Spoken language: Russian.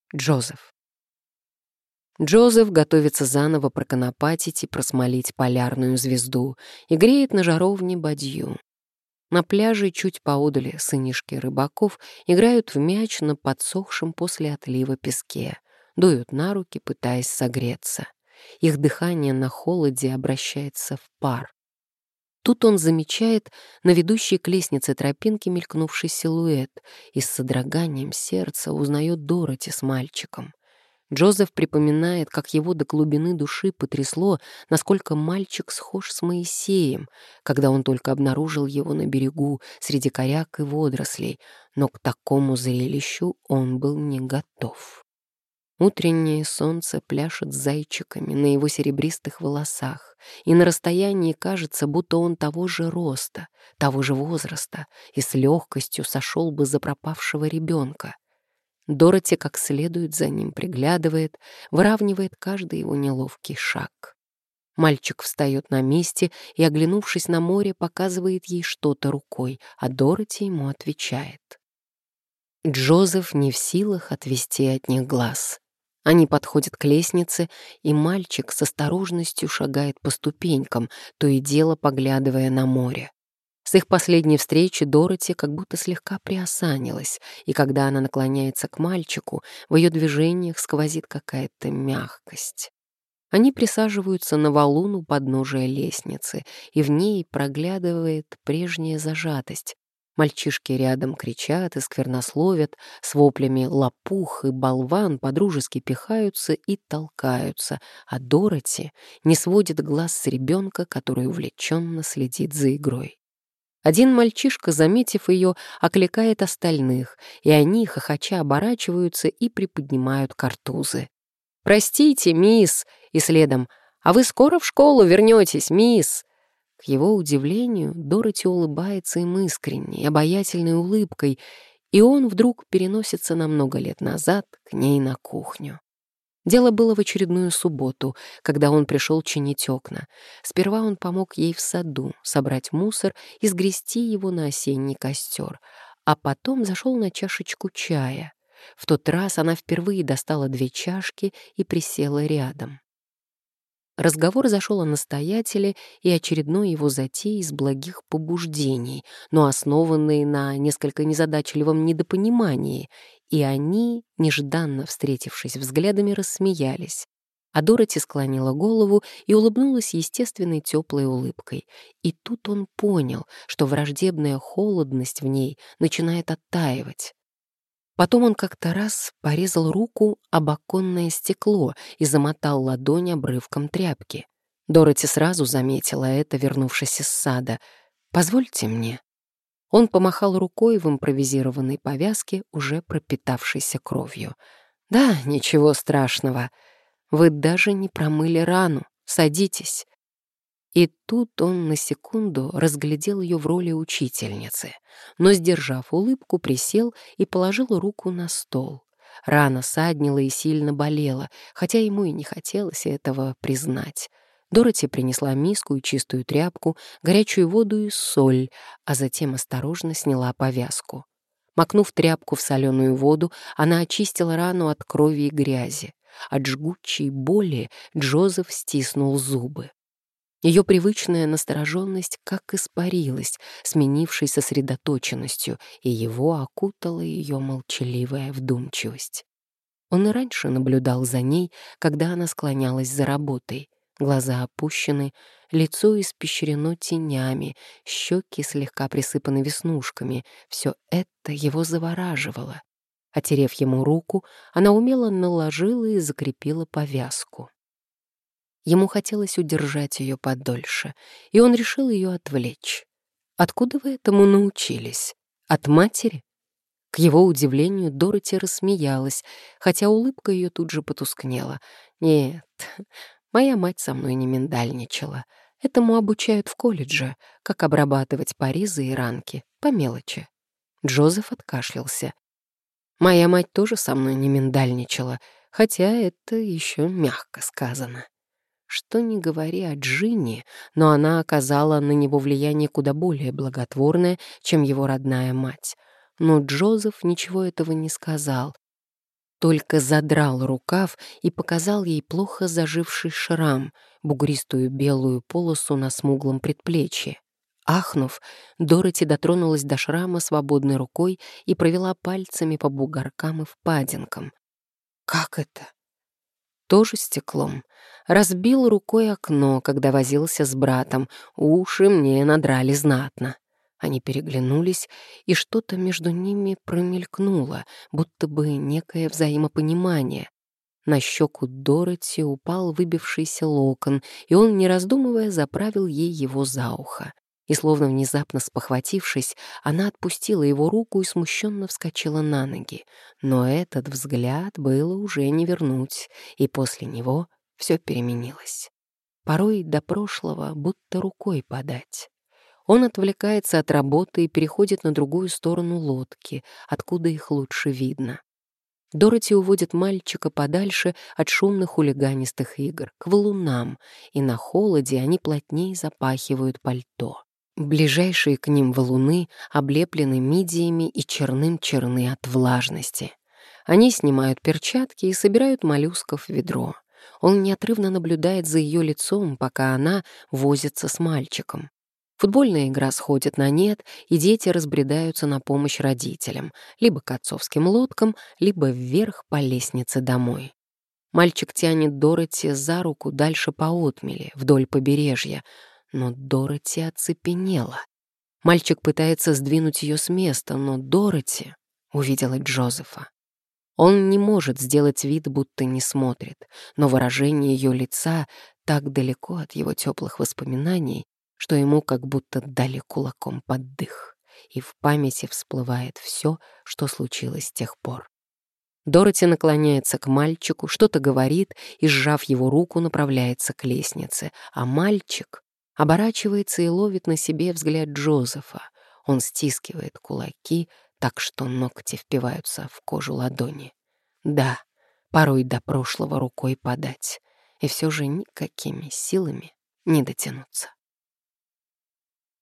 Джозеф. Джозеф готовится заново проконопатить и просмолить полярную звезду и греет на жаровне бадью. На пляже чуть поодаль сынишки рыбаков играют в мяч на подсохшем после отлива песке, дуют на руки, пытаясь согреться. Их дыхание на холоде обращается в пар. Тут он замечает на ведущей к лестнице тропинке мелькнувший силуэт и с содроганием сердца узнает Дороти с мальчиком. Джозеф припоминает, как его до глубины души потрясло, насколько мальчик схож с Моисеем, когда он только обнаружил его на берегу среди коряк и водорослей, но к такому зрелищу он был не готов. Утреннее солнце пляшет зайчиками на его серебристых волосах, и на расстоянии кажется, будто он того же роста, того же возраста, и с легкостью сошел бы за пропавшего ребенка. Дороти как следует за ним приглядывает, выравнивает каждый его неловкий шаг. Мальчик встает на месте и, оглянувшись на море, показывает ей что-то рукой, а Дороти ему отвечает. Джозеф не в силах отвести от них глаз. Они подходят к лестнице, и мальчик с осторожностью шагает по ступенькам, то и дело поглядывая на море. С их последней встречи Дороти как будто слегка приосанилась, и когда она наклоняется к мальчику, в ее движениях сквозит какая-то мягкость. Они присаживаются на валун у подножия лестницы, и в ней проглядывает прежняя зажатость. Мальчишки рядом кричат и сквернословят, с воплями «лопух» и «болван» подружески пихаются и толкаются, а Дороти не сводит глаз с ребенка, который увлеченно следит за игрой. Один мальчишка, заметив ее, окликает остальных, и они, хохоча, оборачиваются и приподнимают картузы. «Простите, мисс!» И следом «А вы скоро в школу вернетесь, мисс?» К его удивлению, Дороти улыбается им искренней, обаятельной улыбкой, и он вдруг переносится на много лет назад к ней на кухню. Дело было в очередную субботу, когда он пришел чинить окна. Сперва он помог ей в саду собрать мусор и сгрести его на осенний костер, а потом зашел на чашечку чая. В тот раз она впервые достала 2 чашки и присела рядом. Разговор зашел о настоятеле и очередной его затее из благих побуждений, но основанной на несколько незадачливом недопонимании, и они, нежданно встретившись взглядами, рассмеялись. А Дороти склонила голову и улыбнулась естественной теплой улыбкой. И тут он понял, что враждебная холодность в ней начинает оттаивать. Потом он как-то раз порезал руку об оконное стекло и замотал ладонь обрывком тряпки. Дороти сразу заметила это, вернувшись из сада. «Позвольте мне». Он помахал рукой в импровизированной повязке, уже пропитавшейся кровью. «Да, ничего страшного. Вы даже не промыли рану. Садитесь». И тут он на секунду разглядел ее в роли учительницы, но, сдержав улыбку, присел и положил руку на стол. Рана саднила и сильно болела, хотя ему и не хотелось этого признать. Дороти принесла миску и чистую тряпку, горячую воду и соль, а затем осторожно сняла повязку. Макнув тряпку в соленую воду, она очистила рану от крови и грязи. От жгучей боли Джозеф стиснул зубы. Ее привычная настороженность как испарилась, сменившись сосредоточенностью, и его окутала ее молчаливая вдумчивость. Он и раньше наблюдал за ней, когда она склонялась за работой. Глаза опущены, лицо испещрено тенями, щеки слегка присыпаны веснушками. Все это его завораживало. Отерев ему руку, она умело наложила и закрепила повязку. Ему хотелось удержать ее подольше, и он решил ее отвлечь. «Откуда вы этому научились? От матери?» К его удивлению Дороти рассмеялась, хотя улыбка ее тут же потускнела. «Нет, моя мать со мной не миндальничала. Этому обучают в колледже, как обрабатывать порезы и ранки, по мелочи». Джозеф откашлялся. «Моя мать тоже со мной не миндальничала, хотя это еще мягко сказано». Что ни говори о Джинни, но она оказала на него влияние куда более благотворное, чем его родная мать. Но Джозеф ничего этого не сказал. только задрал рукав и показал ей плохо заживший шрам, бугристую белую полосу на смуглом предплечье. Ахнув, Дороти дотронулась до шрама свободной рукой и провела пальцами по бугоркам и впадинкам. «Как это?» «Тоже стеклом. Разбил рукой окно, когда возился с братом. Уши мне надрали знатно». Они переглянулись, и что-то между ними промелькнуло, будто бы некое взаимопонимание. На щеку Дороти упал выбившийся локон, и он, не раздумывая, заправил ей его за ухо. И, словно внезапно спохватившись, она отпустила его руку и смущенно вскочила на ноги. Но этот взгляд было уже не вернуть, и после него все переменилось. Порой до прошлого будто рукой подать. Он отвлекается от работы и переходит на другую сторону лодки, откуда их лучше видно. Дороти уводит мальчика подальше от шумных хулиганистых игр, к валунам, и на холоде они плотнее запахивают пальто. Ближайшие к ним валуны облеплены мидиями и черным-черны от влажности. Они снимают перчатки и собирают моллюсков в ведро. Он неотрывно наблюдает за ее лицом, пока она возится с мальчиком. Футбольная игра сходит на нет, и дети разбредаются на помощь родителям, либо к отцовским лодкам, либо вверх по лестнице домой. Мальчик тянет Дороти за руку дальше по отмели, вдоль побережья, но Дороти оцепенела. Мальчик пытается сдвинуть ее с места, но Дороти увидела Джозефа. Он не может сделать вид, будто не смотрит, но выражение ее лица так далеко от его теплых воспоминаний, что ему как будто дали кулаком под дых, и в памяти всплывает все, что случилось с тех пор. Дороти наклоняется к мальчику, что-то говорит и, сжав его руку, направляется к лестнице, а мальчик оборачивается и ловит на себе взгляд Джозефа. Он стискивает кулаки, так что ногти впиваются в кожу ладони. Да, порой до прошлого рукой подать, и все же никакими силами не дотянуться.